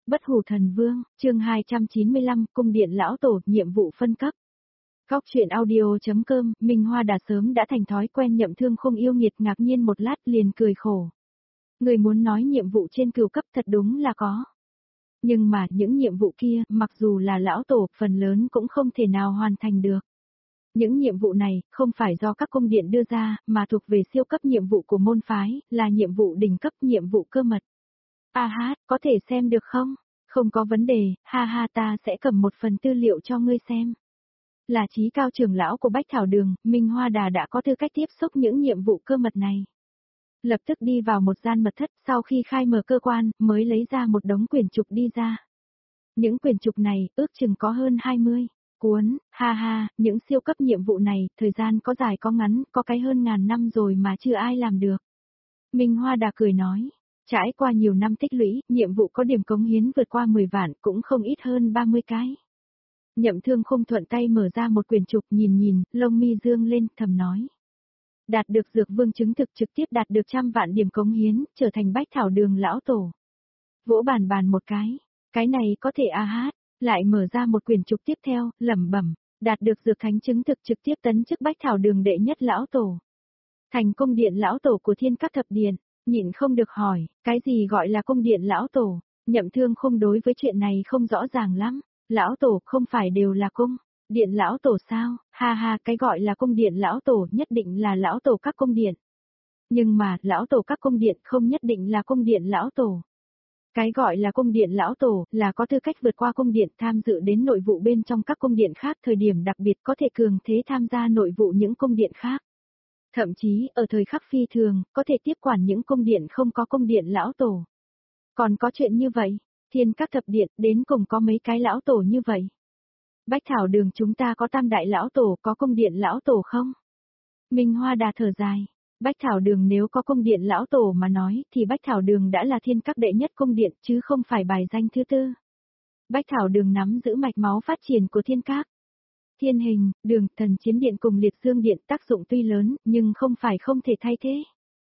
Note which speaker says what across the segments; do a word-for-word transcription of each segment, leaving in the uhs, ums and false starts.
Speaker 1: Bất hủ thần vương, chương hai trăm chín mươi lăm, cung điện lão tổ, nhiệm vụ phân cấp. Góc truyện audio.com, Minh Hoa đã sớm đã thành thói quen Nhậm Thương Khung yêu nghiệt, ngạc nhiên một lát liền cười khổ. Người muốn nói nhiệm vụ trên cửu cấp thật đúng là có. Nhưng mà những nhiệm vụ kia, mặc dù là lão tổ, phần lớn cũng không thể nào hoàn thành được. Những nhiệm vụ này, không phải do các cung điện đưa ra, mà thuộc về siêu cấp nhiệm vụ của môn phái, là nhiệm vụ đỉnh cấp, nhiệm vụ cơ mật. A hát, có thể xem được không? Không có vấn đề, ha ha, ta sẽ cầm một phần tư liệu cho ngươi xem. Là trí cao trưởng lão của Bách Thảo Đường, Minh Hoa Đà đã có tư cách tiếp xúc những nhiệm vụ cơ mật này. Lập tức đi vào một gian mật thất, sau khi khai mở cơ quan, mới lấy ra một đống quyển trục đi ra. Những quyển trục này, ước chừng có hơn hai mươi cuốn, ha ha, những siêu cấp nhiệm vụ này, thời gian có dài có ngắn, có cái hơn ngàn năm rồi mà chưa ai làm được. Minh Hoa Đà cười nói. Trải qua nhiều năm tích lũy, nhiệm vụ có điểm cống hiến vượt qua mười vạn, cũng không ít hơn ba mươi cái. Nhậm Thương Khung thuận tay mở ra một quyển trục, nhìn nhìn, lông mi dương lên, thầm nói. Đạt được dược vương chứng thực, trực tiếp đạt được trăm vạn điểm cống hiến, trở thành Bách Thảo Đường lão tổ. Vỗ bàn bàn một cái, cái này có thể a hát, lại mở ra một quyển trục tiếp theo, lẩm bẩm, đạt được dược thánh chứng thực, trực tiếp tấn chức Bách Thảo Đường đệ nhất lão tổ. Thành cung điện lão tổ của Thiên Các Thập Điện. Nhịn không được hỏi, cái gì gọi là cung điện lão tổ? Nhậm Thương Khung đối với chuyện này không rõ ràng lắm. Lão tổ không phải đều là cung điện lão tổ sao? Ha ha, cái gọi là cung điện lão tổ nhất định là lão tổ các cung điện. Nhưng mà, lão tổ các cung điện không nhất định là cung điện lão tổ. Cái gọi là cung điện lão tổ là có tư cách vượt qua cung điện, tham dự đến nội vụ bên trong các cung điện khác, thời điểm đặc biệt có thể cường thế tham gia nội vụ những cung điện khác. Thậm chí, ở thời khắc phi thường, có thể tiếp quản những cung điện không có cung điện lão tổ. Còn có chuyện như vậy, Thiên Các Thập Điện, đến cùng có mấy cái lão tổ như vậy. Bách Thảo Đường chúng ta có tam đại lão tổ, có cung điện lão tổ không? Minh Hoa Đà thở dài. Bách Thảo Đường nếu có cung điện lão tổ mà nói, thì Bách Thảo Đường đã là Thiên Các đệ nhất cung điện, chứ không phải bài danh thứ tư. Bách Thảo Đường nắm giữ mạch máu phát triển của Thiên Các. Thiên Hình, Đường, Thần Chiến Điện cùng Liệt Dương Điện tác dụng tuy lớn, nhưng không phải không thể thay thế.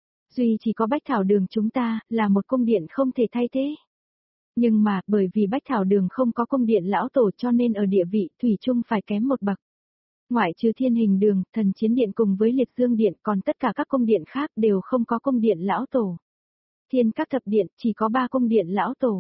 Speaker 1: Duy chỉ có Bách Thảo Đường chúng ta, là một cung điện không thể thay thế. Nhưng mà, bởi vì Bách Thảo Đường không có cung điện lão tổ cho nên ở địa vị, thủy chung phải kém một bậc. Ngoại trừ Thiên Hình Đường, Thần Chiến Điện cùng với Liệt Dương Điện, còn tất cả các cung điện khác đều không có cung điện lão tổ. Thiên Các Thập Điện, chỉ có ba cung điện lão tổ.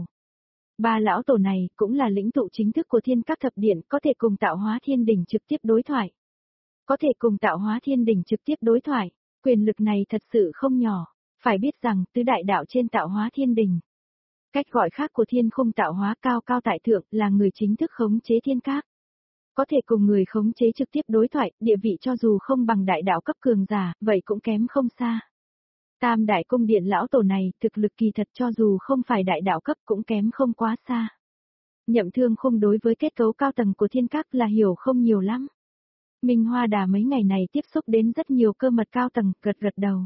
Speaker 1: Ba lão tổ này cũng là lĩnh tụ chính thức của Thiên Các Thập Điện, có thể cùng Tạo Hóa Thiên Đỉnh trực tiếp đối thoại. Có thể cùng Tạo Hóa Thiên Đỉnh trực tiếp đối thoại, quyền lực này thật sự không nhỏ, phải biết rằng tứ đại đạo trên Tạo Hóa Thiên Đỉnh. Cách gọi khác của Thiên Khung Tạo Hóa cao cao tại thượng là người chính thức khống chế Thiên Các. Có thể cùng người khống chế trực tiếp đối thoại, địa vị cho dù không bằng đại đạo cấp cường giả, vậy cũng kém không xa. Tam đại cung điện lão tổ này, thực lực kỳ thật cho dù không phải đại đạo cấp cũng kém không quá xa. Nhậm Thương Khung đối với kết cấu cao tầng của Thiên Các là hiểu không nhiều lắm. Minh Hoa Đà mấy ngày này tiếp xúc đến rất nhiều cơ mật cao tầng, gật gật đầu.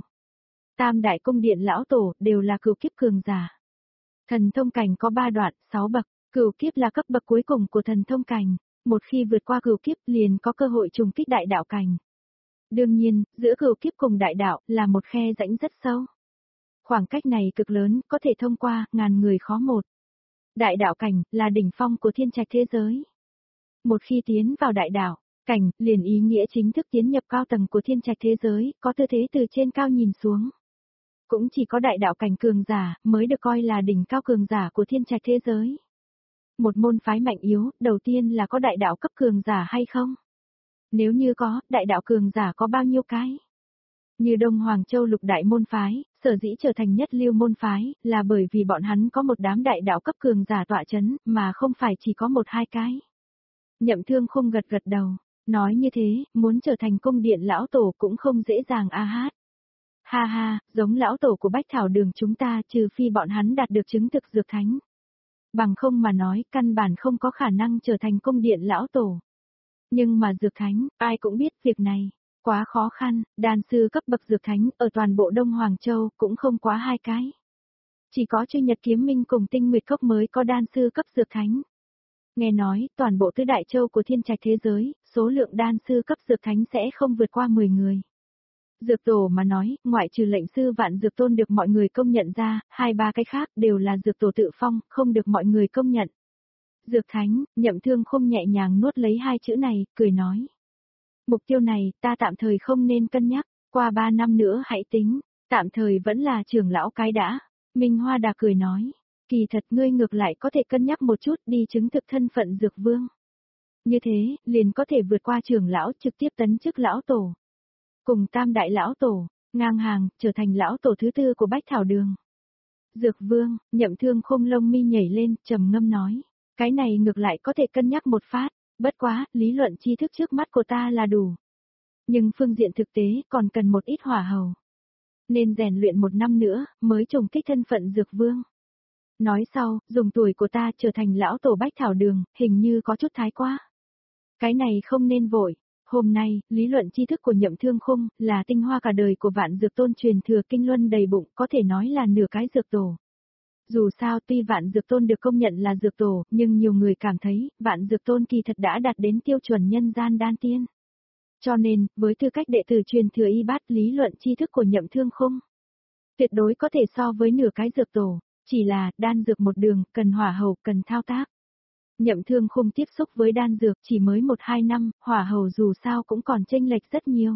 Speaker 1: Tam đại cung điện lão tổ đều là cửu kiếp cường giả. Thần thông cảnh có ba đoạn, sáu bậc, cửu kiếp là cấp bậc cuối cùng của thần thông cảnh, một khi vượt qua cửu kiếp liền có cơ hội trùng kích đại đạo cảnh. Đương nhiên, giữa cửu kiếp cùng đại đạo là một khe rãnh rất sâu. Khoảng cách này cực lớn, có thể thông qua, ngàn người khó một. Đại đạo cảnh là đỉnh phong của thiên trạch thế giới. Một khi tiến vào đại đạo cảnh, liền ý nghĩa chính thức tiến nhập cao tầng của thiên trạch thế giới, có tư thế từ trên cao nhìn xuống. Cũng chỉ có đại đạo cảnh cường giả mới được coi là đỉnh cao cường giả của thiên trạch thế giới. Một môn phái mạnh yếu, đầu tiên là có đại đạo cấp cường giả hay không? Nếu như có, đại đạo cường giả có bao nhiêu cái? Như Đông Hoàng Châu lục đại môn phái, sở dĩ trở thành nhất lưu môn phái, là bởi vì bọn hắn có một đám đại đạo cấp cường giả tọa chấn, mà không phải chỉ có một hai cái. Nhậm Thương Khung gật gật đầu, nói như thế, muốn trở thành cung điện lão tổ cũng không dễ dàng a hát. Ha ha, giống lão tổ của Bách Thảo Đường chúng ta, trừ phi bọn hắn đạt được chứng thực dược thánh. Bằng không mà nói, căn bản không có khả năng trở thành cung điện lão tổ. Nhưng mà dược thánh, ai cũng biết việc này, quá khó khăn, đan sư cấp bậc dược thánh ở toàn bộ Đông Hoàng Châu cũng không quá hai cái. Chỉ có Chư Nhật Kiếm Minh cùng Tinh Nguyệt Cốc mới có đan sư cấp dược thánh. Nghe nói, toàn bộ tứ đại châu của thiên trạch thế giới, số lượng đan sư cấp dược thánh sẽ không vượt qua mười người. Dược tổ mà nói, ngoại trừ lệnh sư Vạn Dược Tôn được mọi người công nhận ra, hai ba cái khác đều là dược tổ tự phong, không được mọi người công nhận. Dược thánh, Nhậm Thương Khung nhẹ nhàng nuốt lấy hai chữ này, cười nói. Mục tiêu này, ta tạm thời không nên cân nhắc, qua ba năm nữa hãy tính, tạm thời vẫn là trưởng lão cái đã. Minh Hoa Đà cười nói, kỳ thật ngươi ngược lại có thể cân nhắc một chút đi chứng thực thân phận dược vương. Như thế, liền có thể vượt qua trưởng lão trực tiếp tấn chức lão tổ. Cùng tam đại lão tổ, ngang hàng, trở thành lão tổ thứ tư của Bách Thảo Đường. Dược vương, Nhậm Thương Khung lông mi nhảy lên, trầm ngâm nói, cái này ngược lại có thể cân nhắc một phát, bất quá, lý luận tri thức trước mắt của ta là đủ. Nhưng phương diện thực tế còn cần một ít hỏa hầu. Nên rèn luyện một năm nữa, mới trùng kích thân phận dược vương. Nói sau, dùng tuổi của ta trở thành lão tổ Bách Thảo Đường, hình như có chút thái quá. Cái này không nên vội. Hôm nay, lý luận tri thức của Nhậm Thương Khung là tinh hoa cả đời của Vạn Dược Tôn truyền thừa kinh luân đầy bụng, có thể nói là nửa cái dược tổ. Dù sao tuy Vạn Dược Tôn được công nhận là dược tổ, nhưng nhiều người cảm thấy, Vạn Dược Tôn kỳ thật đã đạt đến tiêu chuẩn nhân gian đan tiên. Cho nên, với tư cách đệ tử truyền thừa y bát lý luận tri thức của Nhậm Thương Khung, tuyệt đối có thể so với nửa cái dược tổ, chỉ là đan dược một đường, cần hỏa hầu, cần thao tác. Nhậm Thương Khung tiếp xúc với đan dược chỉ mới một hai năm, hỏa hầu dù sao cũng còn chênh lệch rất nhiều.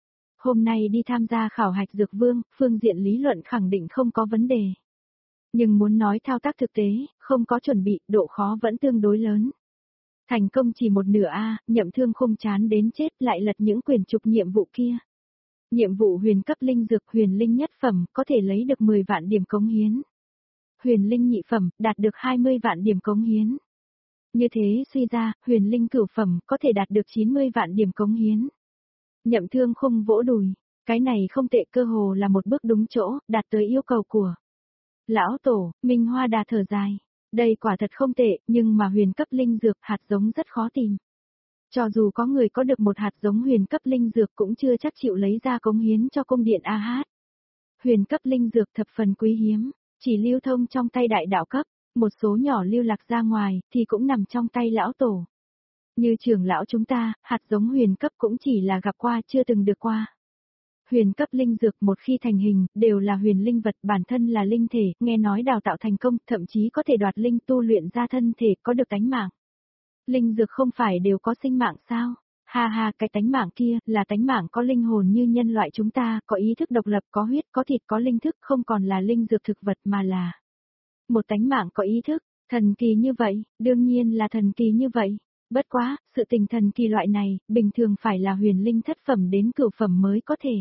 Speaker 1: Hôm nay đi tham gia khảo hạch dược vương, phương diện lý luận khẳng định không có vấn đề. Nhưng muốn nói thao tác thực tế, không có chuẩn bị, độ khó vẫn tương đối lớn. Thành công chỉ một nửa A, Nhậm Thương Khung chán đến chết lại lật những quyển trục nhiệm vụ kia. Nhiệm vụ huyền cấp linh dược huyền linh nhất phẩm có thể lấy được mười vạn điểm cống hiến. Huyền linh nhị phẩm đạt được hai mươi vạn điểm cống hiến. Như thế suy ra, huyền linh cửu phẩm có thể đạt được chín mươi vạn điểm cống hiến. Nhậm Thương Khung vỗ đùi, cái này không tệ, cơ hồ là một bước đúng chỗ, đạt tới yêu cầu của lão tổ. Minh Hoa Đà thở dài, đây quả thật không tệ, nhưng mà huyền cấp linh dược hạt giống rất khó tìm. Cho dù có người có được một hạt giống huyền cấp linh dược cũng chưa chắc chịu lấy ra cống hiến cho cung điện A Hát. Huyền cấp linh dược thập phần quý hiếm, chỉ lưu thông trong tay đại đạo cấp. Một số nhỏ lưu lạc ra ngoài, thì cũng nằm trong tay lão tổ. Như trưởng lão chúng ta, hạt giống huyền cấp cũng chỉ là gặp qua chưa từng được qua. Huyền cấp linh dược một khi thành hình, đều là huyền linh vật, bản thân là linh thể, nghe nói đào tạo thành công, thậm chí có thể đoạt linh tu luyện ra thân thể, có được tánh mạng. Linh dược không phải đều có sinh mạng sao? Ha ha, cái tánh mạng kia, là tánh mạng có linh hồn như nhân loại chúng ta, có ý thức độc lập, có huyết, có thịt, có linh thức, không còn là linh dược thực vật mà là một tánh mạng có ý thức, thần kỳ như vậy, đương nhiên là thần kỳ như vậy. Bất quá, sự tình thần kỳ loại này, bình thường phải là huyền linh thất phẩm đến cửu phẩm mới có thể.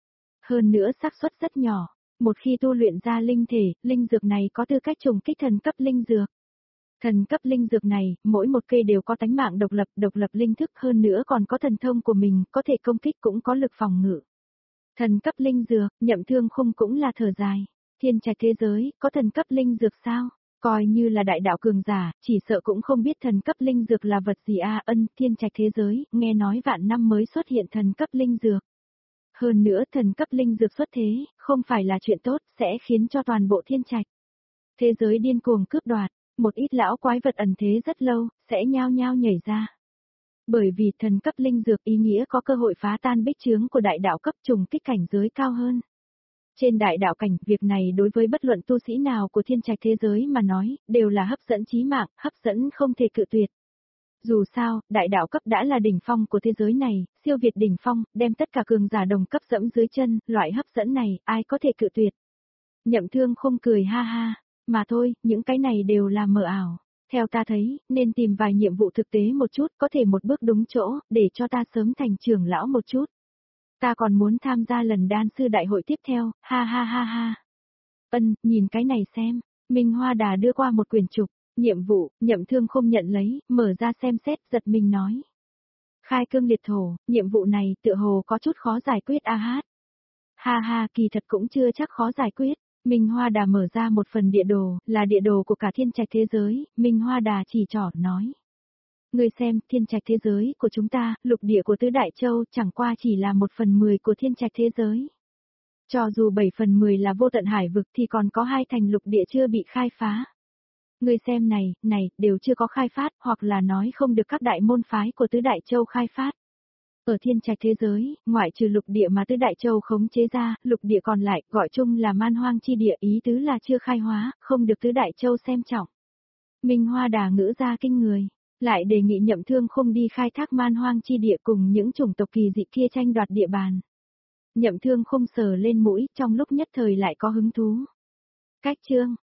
Speaker 1: Hơn nữa xác suất rất nhỏ, một khi tu luyện ra linh thể, linh dược này có tư cách trùng kích thần cấp linh dược. Thần cấp linh dược này, mỗi một cây đều có tánh mạng độc lập, độc lập linh thức, hơn nữa còn có thần thông của mình, có thể công kích cũng có lực phòng ngự. Thần cấp linh dược, Nhậm Thương Khung cũng là thở dài. Thiên trạch thế giới, có thần cấp linh dược sao? Coi như là đại đạo cường giả, chỉ sợ cũng không biết thần cấp linh dược là vật gì a. Ân, thiên trạch thế giới, nghe nói vạn năm mới xuất hiện thần cấp linh dược. Hơn nữa thần cấp linh dược xuất thế, không phải là chuyện tốt, sẽ khiến cho toàn bộ thiên trạch thế giới điên cuồng cướp đoạt, một ít lão quái vật ẩn thế rất lâu, sẽ nhao nhao nhảy ra. Bởi vì thần cấp linh dược ý nghĩa có cơ hội phá tan bích chướng của đại đạo cấp, trùng kích cảnh giới cao hơn. Trên đại đạo cảnh, việc này đối với bất luận tu sĩ nào của thiên trạch thế giới mà nói, đều là hấp dẫn chí mạng, hấp dẫn không thể cự tuyệt. Dù sao, đại đạo cấp đã là đỉnh phong của thế giới này, siêu việt đỉnh phong, đem tất cả cường giả đồng cấp dẫm dưới chân, loại hấp dẫn này, ai có thể cự tuyệt. Nhậm Thương Khung cười ha ha, mà thôi, những cái này đều là mờ ảo. Theo ta thấy, nên tìm vài nhiệm vụ thực tế một chút, có thể một bước đúng chỗ, để cho ta sớm thành trưởng lão một chút. Ta còn muốn tham gia lần đan sư đại hội tiếp theo, ha ha ha ha. Ân, nhìn cái này xem. Minh Hoa Đà đưa qua một quyển trục, nhiệm vụ, Nhậm Thương Khung nhận lấy, mở ra xem xét, giật mình nói. Khai cương liệt thổ, nhiệm vụ này tựa hồ có chút khó giải quyết a hát. Ha ha, kỳ thật cũng chưa chắc khó giải quyết. Minh Hoa Đà mở ra một phần địa đồ, là địa đồ của cả thiên trạch thế giới, Minh Hoa Đà chỉ trỏ nói. Ngươi xem, thiên trạch thế giới của chúng ta, lục địa của tứ đại châu chẳng qua chỉ là một phần mười của thiên trạch thế giới. Cho dù bảy phần mười là vô tận hải vực thì còn có hai thành lục địa chưa bị khai phá. Ngươi xem này, này, đều chưa có khai phát, hoặc là nói không được các đại môn phái của tứ đại châu khai phát. Ở thiên trạch thế giới, ngoại trừ lục địa mà tứ đại châu khống chế ra, lục địa còn lại, gọi chung là man hoang chi địa, ý tứ là chưa khai hóa, không được tứ đại châu xem trọng. Minh Hoa đà ngữ ra kinh người, lại đề nghị Nhậm Thương Khung đi khai thác man hoang chi địa cùng những chủng tộc kỳ dị kia tranh đoạt địa bàn. Nhậm Thương Khung sờ lên mũi, trong lúc nhất thời lại có hứng thú. Cách chương